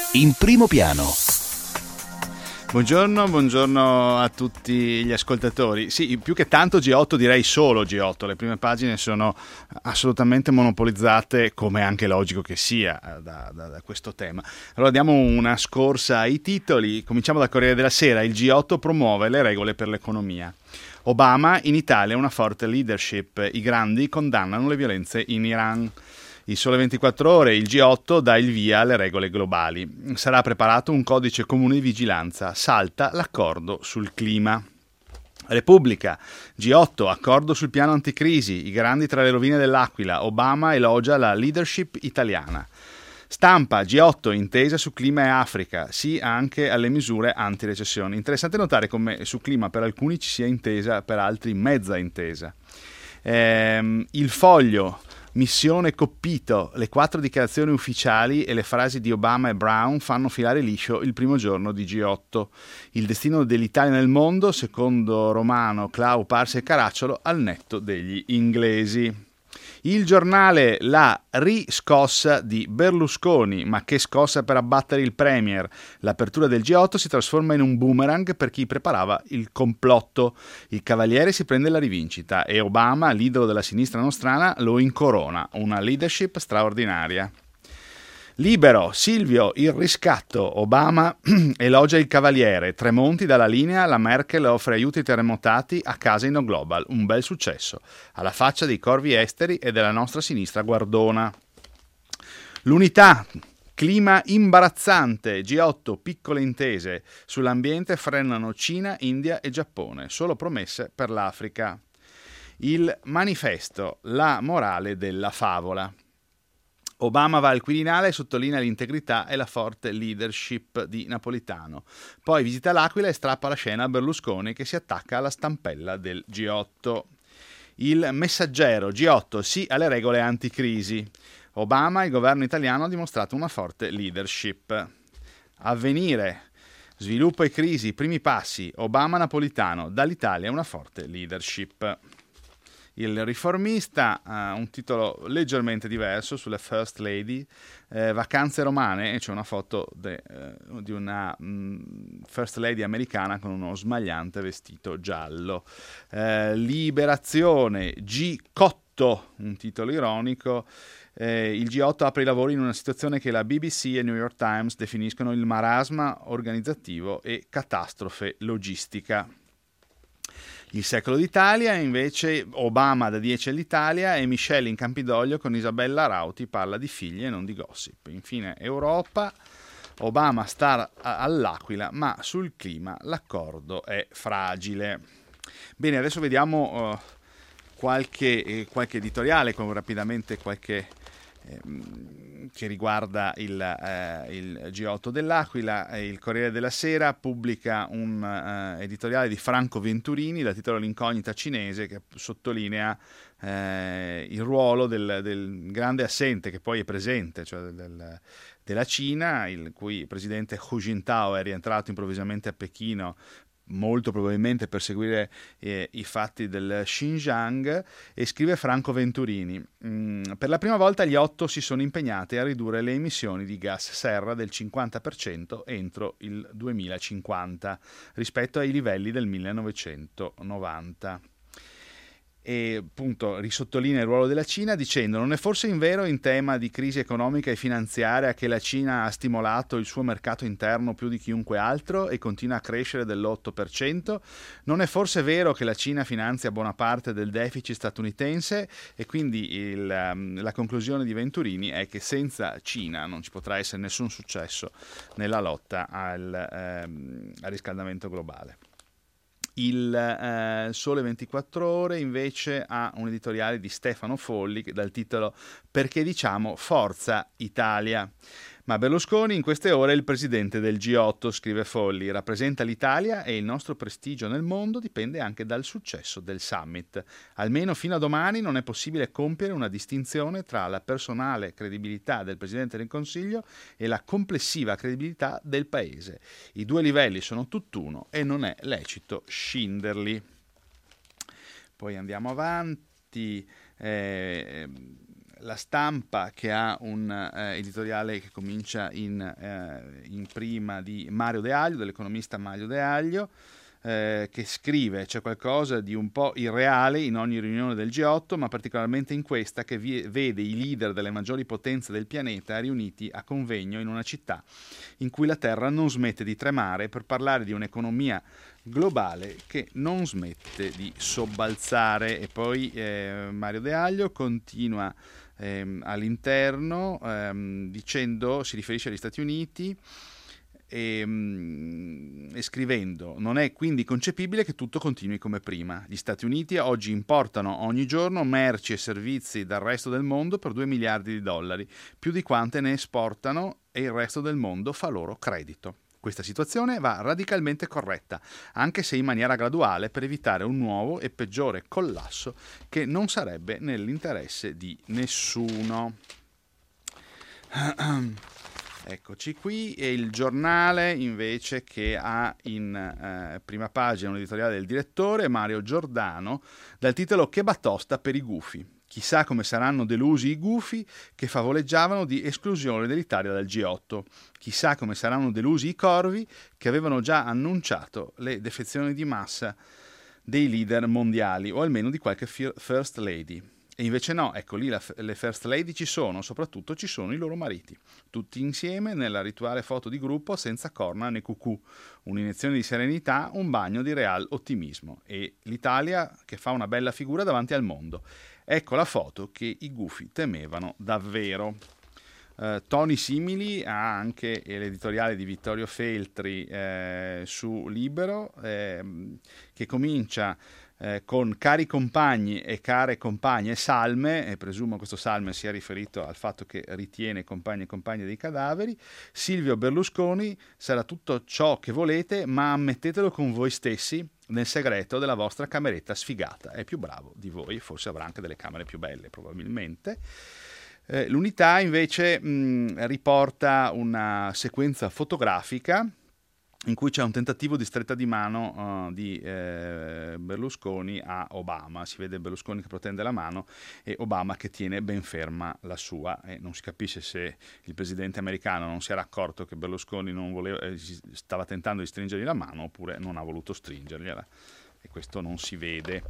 In primo piano. Buongiorno a tutti gli ascoltatori. Sì, più che tanto G8 direi solo G8, le prime pagine sono assolutamente monopolizzate, come è anche logico che sia da questo tema. Allora diamo una scorsa ai titoli, cominciamo dal Corriere della Sera. Il G8 promuove le regole per l'economia. Obama, in Italia una forte leadership, i grandi condannano le violenze in Iran. Il Sole 24 Ore, il G8 dà il via alle regole globali. Sarà preparato un codice comune di vigilanza, salta l'accordo sul clima. Repubblica, G8, accordo sul piano anticrisi, i grandi tra le rovine dell'Aquila, Obama elogia la leadership italiana. Stampa, G8, intesa su clima e Africa, sì anche alle misure anti-recessione. Interessante notare come su clima per alcuni ci sia intesa, per altri mezza intesa. Il Foglio, missione Coppito, le 4 dichiarazioni ufficiali e le frasi di Obama e Brown fanno filare liscio il primo giorno di G8. Il destino dell'Italia nel mondo, secondo Romano, Clau, Parsi e Caracciolo, al netto degli inglesi. Il Giornale, la riscossa di Berlusconi, ma che scossa per abbattere il premier. L'apertura del G8 si trasforma in un boomerang per chi preparava il complotto. Il Cavaliere si prende la rivincita e Obama, l'idolo della sinistra nostrana, lo incorona. Una leadership straordinaria. Libero, Silvio, il riscatto, Obama elogia il Cavaliere, Tremonti dalla linea, la Merkel offre aiuti ai terremotati a casa in No Global, un bel successo, alla faccia dei corvi esteri e della nostra sinistra guardona. L'Unità, clima imbarazzante, G8, piccole intese, sull'ambiente frenano Cina, India e Giappone, solo promesse per l'Africa. Il Manifesto, la morale della favola. Obama va al Quirinale e sottolinea l'integrità e la forte leadership di Napolitano. Poi visita l'Aquila e strappa la scena a Berlusconi che si attacca alla stampella del G8. Il Messaggero, G8, sì alle regole anticrisi. Obama, il governo italiano ha dimostrato una forte leadership. Avvenire, sviluppo e crisi, primi passi. Obama, Napolitano, dall'Italia una forte leadership. Il Riformista, un titolo leggermente diverso sulle First Lady, vacanze romane, e c'è una foto di una First Lady americana con uno smagliante vestito giallo. Liberazione, G8, un titolo ironico. Il G8 apre i lavori in una situazione che la BBC e New York Times definiscono il marasma organizzativo e catastrofe logistica. Il Secolo d'Italia, invece, Obama da 10 all'Italia e Michelle in Campidoglio con Isabella Rauti parla di figli e non di gossip. Infine Europa, Obama sta all'Aquila, ma sul clima l'accordo è fragile. Bene, adesso vediamo qualche editoriale, con rapidamente qualche che riguarda il G8 dell'Aquila. Il Corriere della Sera pubblica un editoriale di Franco Venturini dal titolo L'incognita cinese, che sottolinea il ruolo del grande assente che poi è presente, cioè della Cina, il cui presidente Hu Jintao è rientrato improvvisamente a Pechino, molto probabilmente per seguire i fatti del Xinjiang, e scrive Franco Venturini: per la prima volta gli 8 si sono impegnati a ridurre le emissioni di gas serra del 50% entro il 2050 rispetto ai livelli del 1990. E appunto risottolinea il ruolo della Cina dicendo: non è forse invero in tema di crisi economica e finanziaria che la Cina ha stimolato il suo mercato interno più di chiunque altro e continua a crescere dell'8%? Non è forse vero che la Cina finanzia buona parte del deficit statunitense? E quindi la conclusione di Venturini è che senza Cina non ci potrà essere nessun successo nella lotta al riscaldamento globale. Il Sole 24 Ore invece ha un editoriale di Stefano Folli dal titolo Perché diciamo Forza Italia. Ma Berlusconi in queste ore è il presidente del G8, scrive Folli, rappresenta l'Italia e il nostro prestigio nel mondo dipende anche dal successo del summit. Almeno fino a domani non è possibile compiere una distinzione tra la personale credibilità del Presidente del Consiglio e la complessiva credibilità del Paese. I due livelli sono tutt'uno e non è lecito scinderli. Poi andiamo avanti. La Stampa, che ha un editoriale che comincia in prima di Mario De Aglio, dell'economista Mario De Aglio, che scrive: c'è qualcosa di un po' irreale in ogni riunione del G8, ma particolarmente in questa, che vede i leader delle maggiori potenze del pianeta riuniti a convegno in una città in cui la Terra non smette di tremare per parlare di un'economia globale che non smette di sobbalzare. E poi Mario De Aglio continua all'interno dicendo, si riferisce agli Stati Uniti, e scrivendo: non è quindi concepibile che tutto continui come prima. Gli Stati Uniti oggi importano ogni giorno merci e servizi dal resto del mondo per 2 miliardi di dollari, più di quante ne esportano, e il resto del mondo fa loro credito. Questa situazione va radicalmente corretta, anche se in maniera graduale, per evitare un nuovo e peggiore collasso che non sarebbe nell'interesse di nessuno. Eccoci qui. E il Giornale invece, che ha in prima pagina un editoriale del direttore Mario Giordano dal titolo "Che batosta per i gufi. Chissà come saranno delusi i gufi che favoleggiavano di esclusione dell'Italia dal G8. Chissà come saranno delusi i corvi che avevano già annunciato le defezioni di massa dei leader mondiali, o almeno di qualche First Lady. E invece no, ecco lì le First Lady ci sono, soprattutto ci sono i loro mariti, tutti insieme nella rituale foto di gruppo senza corna né cucù, un'iniezione di serenità, un bagno di real ottimismo, e l'Italia che fa una bella figura davanti al mondo. Ecco la foto che i gufi temevano davvero. Toni simili ha anche l'editoriale di Vittorio Feltri su Libero, che comincia con "cari compagni e care compagne, salme", e presumo questo salme sia riferito al fatto che ritiene compagni e compagne dei cadaveri. "Silvio Berlusconi sarà tutto ciò che volete, ma ammettetelo con voi stessi nel segreto della vostra cameretta sfigata. È più bravo di voi, forse avrà anche delle camere più belle, probabilmente". L'Unità invece riporta una sequenza fotografica in cui c'è un tentativo di stretta di mano di Berlusconi a Obama. Si vede Berlusconi che protende la mano e Obama che tiene ben ferma la sua, e non si capisce se il presidente americano non si era accorto che Berlusconi non voleva, stava tentando di stringergli la mano, oppure non ha voluto stringergliela, e questo non si vede.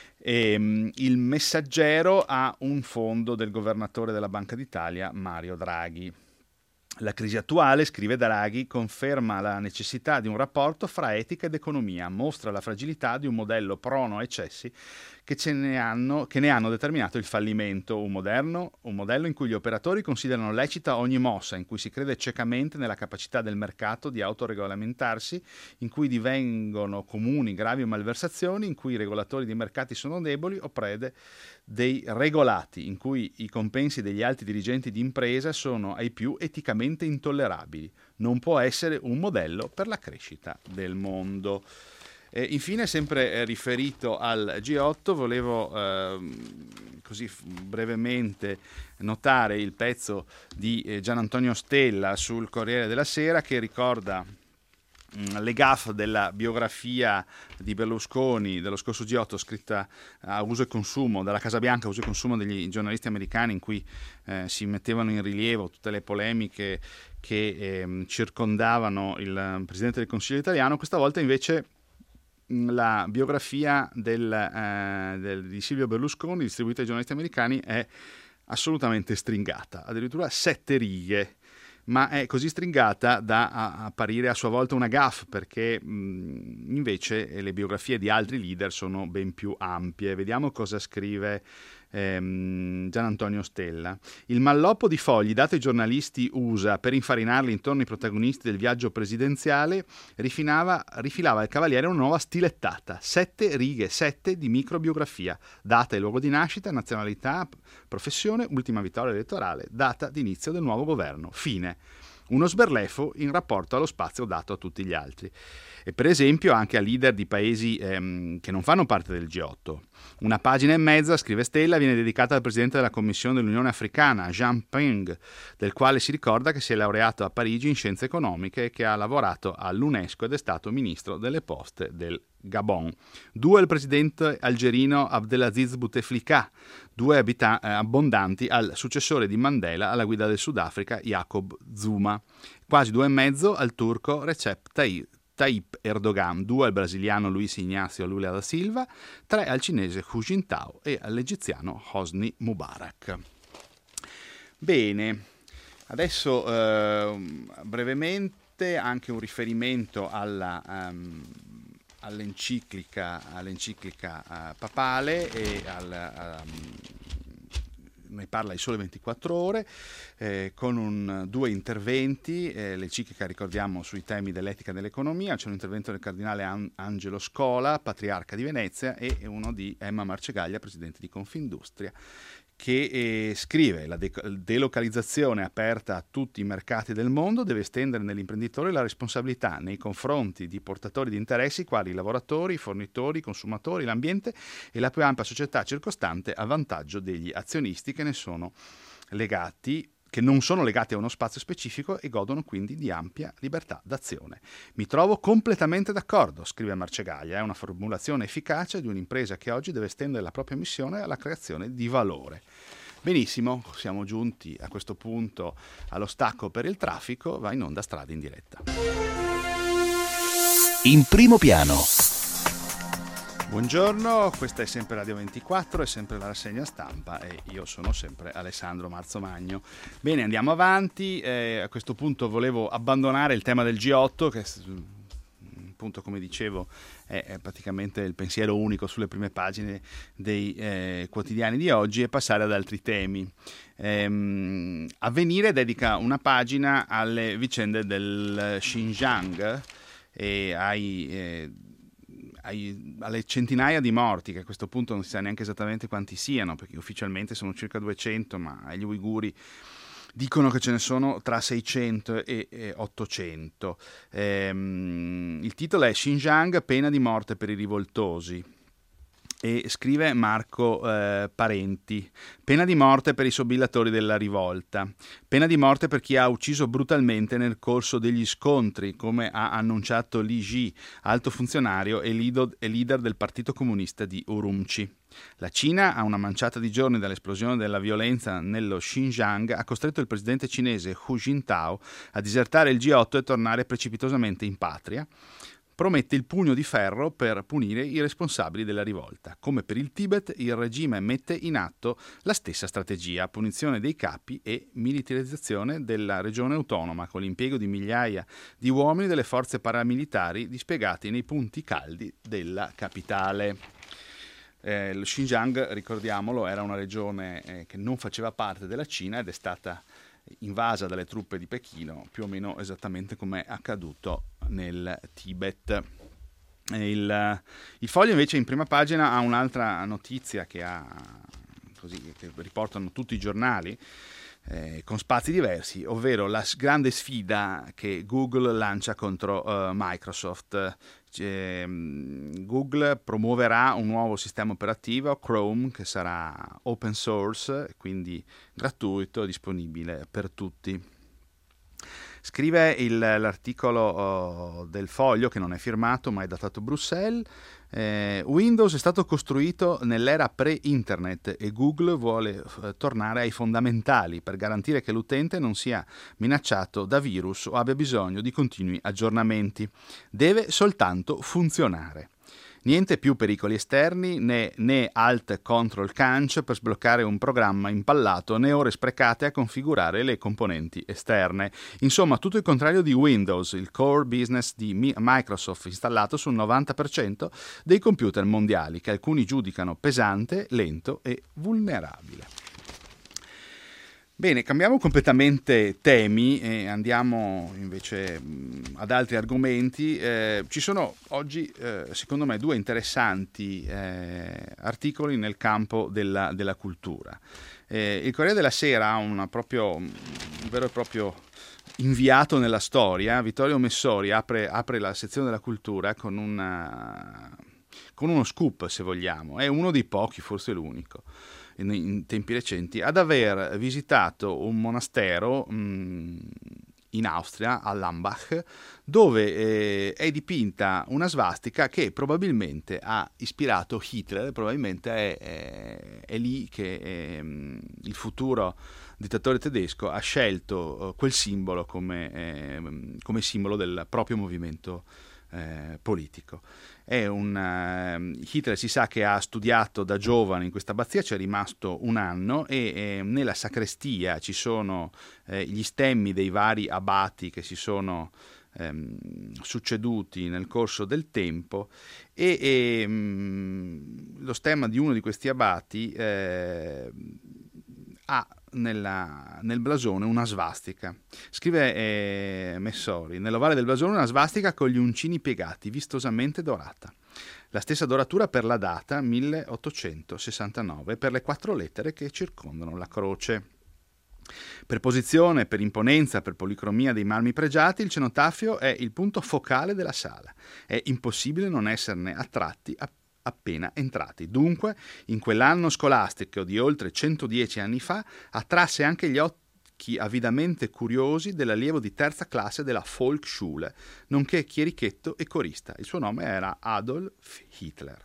Il Messaggero ha un fondo del governatore della Banca d'Italia Mario Draghi. La crisi attuale, scrive Draghi, conferma la necessità di un rapporto fra etica ed economia, mostra la fragilità di un modello prono a eccessi che ne hanno determinato il fallimento. Un modello in cui gli operatori considerano lecita ogni mossa, in cui si crede ciecamente nella capacità del mercato di autoregolamentarsi, in cui divengono comuni gravi malversazioni, in cui i regolatori dei mercati sono deboli o prede dei regolati, in cui i compensi degli alti dirigenti di impresa sono ai più eticamente intollerabili. Non può essere un modello per la crescita del mondo. Infine, sempre riferito al G8, volevo così brevemente notare il pezzo di Gian Antonio Stella sul Corriere della Sera, che ricorda le gaffe della biografia di Berlusconi dello scorso G8, scritta a uso e consumo dalla Casa Bianca, a uso e consumo degli giornalisti americani, in cui si mettevano in rilievo tutte le polemiche che circondavano il Presidente del Consiglio italiano. Questa volta invece la biografia di Silvio Berlusconi, distribuita ai giornalisti americani, è assolutamente stringata, addirittura 7 righe, ma è così stringata da apparire a sua volta una gaffe, perché invece le biografie di altri leader sono ben più ampie. Vediamo cosa scrive Gian Antonio Stella. Il malloppo di fogli dato ai giornalisti USA per infarinarli intorno ai protagonisti del viaggio presidenziale rifilava al Cavaliere una nuova stilettata, 7 righe, 7 di microbiografia, data e luogo di nascita, nazionalità, professione, ultima vittoria elettorale, data di inizio del nuovo governo, fine. Uno sberleffo in rapporto allo spazio dato a tutti gli altri. E per esempio anche a leader di paesi che non fanno parte del G8. Una pagina e mezza, scrive Stella, viene dedicata al presidente della Commissione dell'Unione Africana, Jean Ping, del quale si ricorda che si è laureato a Parigi in scienze economiche e che ha lavorato all'UNESCO ed è stato ministro delle poste del Gabon. 2 il presidente algerino Abdelaziz Bouteflika, 2 abbondanti al successore di Mandela alla guida del Sudafrica, Jacob Zuma. Quasi 2,5 al turco Recep Tayyip Erdogan, 2 al brasiliano Luis Ignacio Lula da Silva, 3 al cinese Hu Jintao e all'egiziano Hosni Mubarak. Bene, adesso brevemente anche un riferimento all'enciclica papale e ne parla il Sole 24 Ore, con 2 interventi, l'enciclica ricordiamo sui temi dell'etica e dell'economia. C'è un intervento del cardinale Angelo Scola, patriarca di Venezia, e uno di Emma Marcegaglia, presidente di Confindustria, che scrive: la delocalizzazione aperta a tutti i mercati del mondo deve estendere nell'imprenditore la responsabilità nei confronti di portatori di interessi quali i lavoratori, i fornitori, i consumatori, l'ambiente e la più ampia società circostante, a vantaggio degli azionisti che non sono legati a uno spazio specifico e godono quindi di ampia libertà d'azione. Mi trovo completamente d'accordo, scrive Marcegaglia, è una formulazione efficace di un'impresa che oggi deve estendere la propria missione alla creazione di valore. Benissimo, siamo giunti a questo punto allo stacco per il traffico, va in onda Strade in diretta. In primo piano. Buongiorno, questa è sempre Radio 24, è sempre la rassegna stampa e io sono sempre Alessandro Marzomagno. Bene, andiamo avanti. A questo punto volevo abbandonare il tema del G8, che appunto, come dicevo, è praticamente il pensiero unico sulle prime pagine dei quotidiani di oggi, e passare ad altri temi. Avvenire dedica una pagina alle vicende del Xinjiang e alle centinaia di morti, che a questo punto non si sa neanche esattamente quanti siano, perché ufficialmente sono circa 200, ma gli uiguri dicono che ce ne sono tra 600 e 800. Il titolo è Xinjiang, pena di morte per i rivoltosi, e scrive Marco Parenti: pena di morte per i sobillatori della rivolta, pena di morte per chi ha ucciso brutalmente nel corso degli scontri, come ha annunciato Li Ji, alto funzionario e leader del Partito Comunista di Urumqi. La Cina, a una manciata di giorni dall'esplosione della violenza nello Xinjiang, ha costretto il presidente cinese Hu Jintao a disertare il G8 e tornare precipitosamente in patria. Promette il pugno di ferro per punire i responsabili della rivolta. Come per il Tibet, il regime mette in atto la stessa strategia: punizione dei capi e militarizzazione della regione autonoma, con l'impiego di migliaia di uomini delle forze paramilitari dispiegati nei punti caldi della capitale. Lo Xinjiang, ricordiamolo, era una regione che non faceva parte della Cina ed è stata invasa dalle truppe di Pechino, più o meno esattamente come è accaduto nel Tibet. Il Foglio invece in prima pagina ha un'altra notizia che riportano tutti i giornali, con spazi diversi, ovvero la grande sfida che Google lancia contro Microsoft. Google promuoverà un nuovo sistema operativo, Chrome, che sarà open source, quindi gratuito e disponibile per tutti. Scrive l'articolo del Foglio, che non è firmato ma è datato Bruxelles: Windows è stato costruito nell'era pre-internet e Google vuole tornare ai fondamentali per garantire che l'utente non sia minacciato da virus o abbia bisogno di continui aggiornamenti. Deve soltanto funzionare. Niente più pericoli esterni, né Alt-Control-Canc per sbloccare un programma impallato, né ore sprecate a configurare le componenti esterne. Insomma, tutto il contrario di Windows, il core business di Microsoft installato sul 90% dei computer mondiali, che alcuni giudicano pesante, lento e vulnerabile. Bene, cambiamo completamente temi e andiamo invece ad altri argomenti. Ci sono oggi, secondo me, 2 interessanti articoli nel campo della cultura. Il Corriere della Sera ha un vero e proprio inviato nella storia. Vittorio Messori apre la sezione della cultura con uno scoop, se vogliamo. È uno dei pochi, forse l'unico, in tempi recenti, ad aver visitato un monastero in Austria, a Lambach, dove è dipinta una svastica che probabilmente ha ispirato Hitler, probabilmente è lì che il futuro dittatore tedesco ha scelto quel simbolo come simbolo del proprio movimento politico. Hitler si sa che ha studiato da giovane in questa abbazia, ci è rimasto un anno e nella sacrestia ci sono gli stemmi dei vari abati che si sono succeduti nel corso del tempo e lo stemma di uno di questi abati ha nel blasone una svastica. Scrive Messori: nell'ovale del blasone una svastica con gli uncini piegati, vistosamente dorata. La stessa doratura per la data 1869 per le 4 lettere che circondano la croce. Per posizione, per imponenza, per policromia dei marmi pregiati, il cenotafio è il punto focale della sala. È impossibile non esserne attratti appena entrati. Dunque, in quell'anno scolastico di oltre 110 anni fa, attrasse anche gli occhi avidamente curiosi dell'allievo di terza classe della Volksschule, nonché chierichetto e corista. Il suo nome era Adolf Hitler.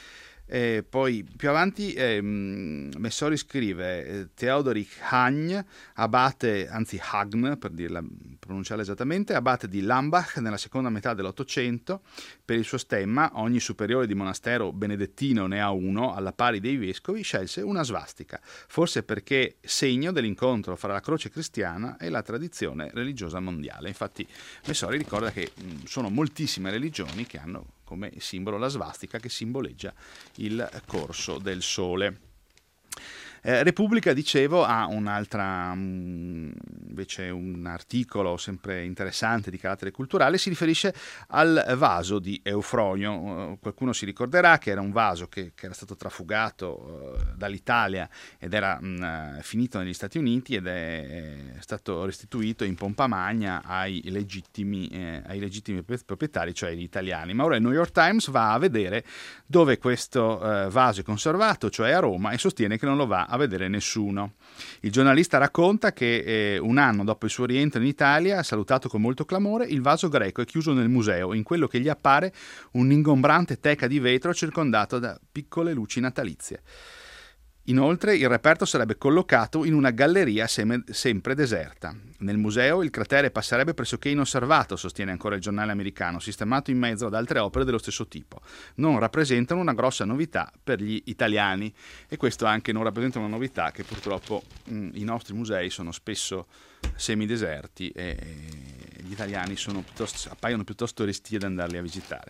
Poi più avanti Messori scrive Theodorich Hagn, abate, anzi Hagn per pronunciarla esattamente, abate di Lambach nella seconda metà dell'Ottocento. Per il suo stemma ogni superiore di monastero benedettino ne ha uno, alla pari dei vescovi, scelse una svastica, forse perché segno dell'incontro fra la croce cristiana e la tradizione religiosa mondiale. Infatti Messori ricorda che sono moltissime religioni che hanno come simbolo la svastica, che simboleggia il corso del sole. Repubblica, dicevo, ha un'altra, invece un articolo sempre interessante di carattere culturale, si riferisce al vaso di Eufronio. Qualcuno si ricorderà che era un vaso che era stato trafugato dall'Italia ed era finito negli Stati Uniti ed è stato restituito in pompa magna ai legittimi proprietari, cioè gli italiani. Ma ora il New York Times va a vedere dove questo vaso è conservato, cioè a Roma, e sostiene che non lo va a vedere nessuno. Il giornalista racconta che un anno dopo il suo rientro in Italia, salutato con molto clamore, il vaso greco è chiuso nel museo, in quello che gli appare un'ingombrante teca di vetro circondato da piccole luci natalizie. Inoltre il reperto sarebbe collocato in una galleria sempre deserta. Nel museo il cratere passerebbe pressoché inosservato, sostiene ancora il giornale americano, sistemato in mezzo ad altre opere dello stesso tipo. Non rappresentano una grossa novità per gli italiani, e questo anche non rappresenta una novità che purtroppo i nostri musei sono spesso semideserti e gli italiani appaiono piuttosto restii ad andarli a visitare.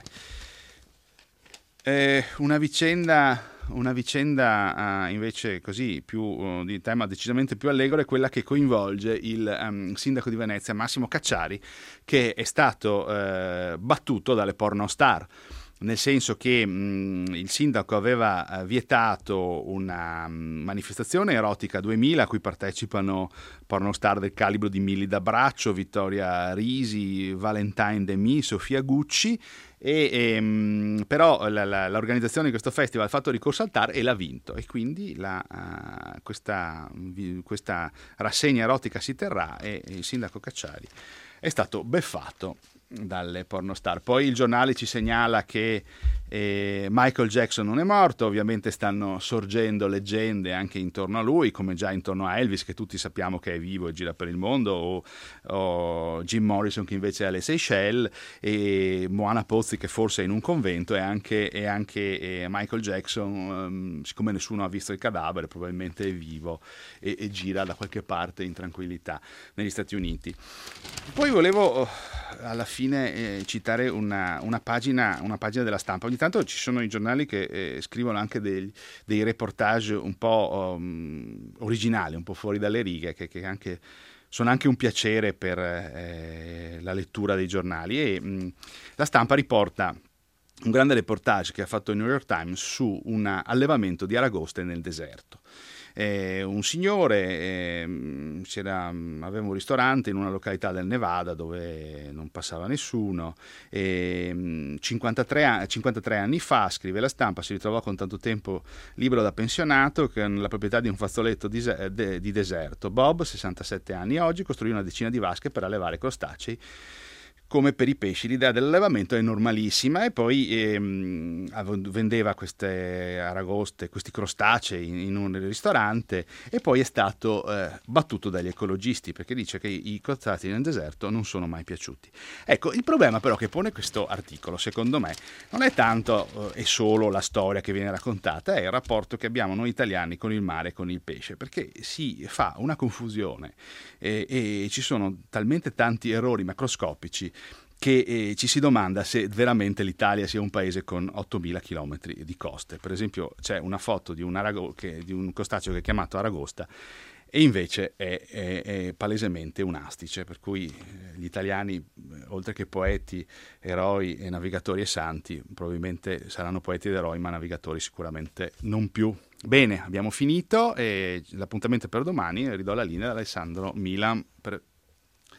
Una vicenda invece così più di tema decisamente più allegro è quella che coinvolge il sindaco di Venezia Massimo Cacciari, che è stato battuto dalle pornostar, nel senso che il sindaco aveva vietato una manifestazione erotica 2000 a cui partecipano pornostar del calibro di Milly D'Abraccio, Vittoria Risi, Valentine Demi, Sofia Gucci, però l'organizzazione di questo festival ha fatto ricorso al TAR e l'ha vinto, e quindi questa rassegna erotica si terrà e il sindaco Cacciari è stato beffato dalle pornostar. Poi il giornale ci segnala che Michael Jackson non è morto, ovviamente stanno sorgendo leggende anche intorno a lui, come già intorno a Elvis, che tutti sappiamo che è vivo e gira per il mondo, o Jim Morrison, che invece è alle Seychelles, e Moana Pozzi, che forse è in un convento, e anche Michael Jackson, siccome nessuno ha visto il cadavere, probabilmente è vivo e gira da qualche parte in tranquillità negli Stati Uniti. Poi volevo alla fine citare una pagina della Stampa. Ogni tanto ci sono i giornali che scrivono anche dei reportage un po' originali, un po' fuori dalle righe, che anche sono anche un piacere per la lettura dei giornali, e la Stampa riporta un grande reportage che ha fatto il New York Times su un allevamento di aragoste nel deserto. un signore, aveva un ristorante in una località del Nevada dove non passava nessuno, 53 anni fa, scrive la stampa, si ritrovò con tanto tempo libero da pensionato con la proprietà di un fazzoletto di deserto. Bob, 67 anni oggi, costruì una decina di vasche per allevare crostacei. Come per i pesci, l'idea dell'allevamento è normalissima, e poi vendeva queste aragoste, questi crostacei in un ristorante, e poi è stato battuto dagli ecologisti perché dice che i crostacei nel deserto non sono mai piaciuti. Ecco, il problema però che pone questo articolo, secondo me, non è tanto e solo la storia che viene raccontata, è il rapporto che abbiamo noi italiani con il mare e con il pesce, perché si fa una confusione e ci sono talmente tanti errori macroscopici che ci si domanda se veramente l'Italia sia un paese con 8.000 chilometri di coste. Per esempio c'è una foto di un crostaceo che è chiamato aragosta, e invece è palesemente un astice, per cui gli italiani, oltre che poeti, eroi e navigatori e santi, probabilmente saranno poeti ed eroi, ma navigatori sicuramente non più. Bene, abbiamo finito, e l'appuntamento è per domani. Ridò la linea ad Alessandro Milan per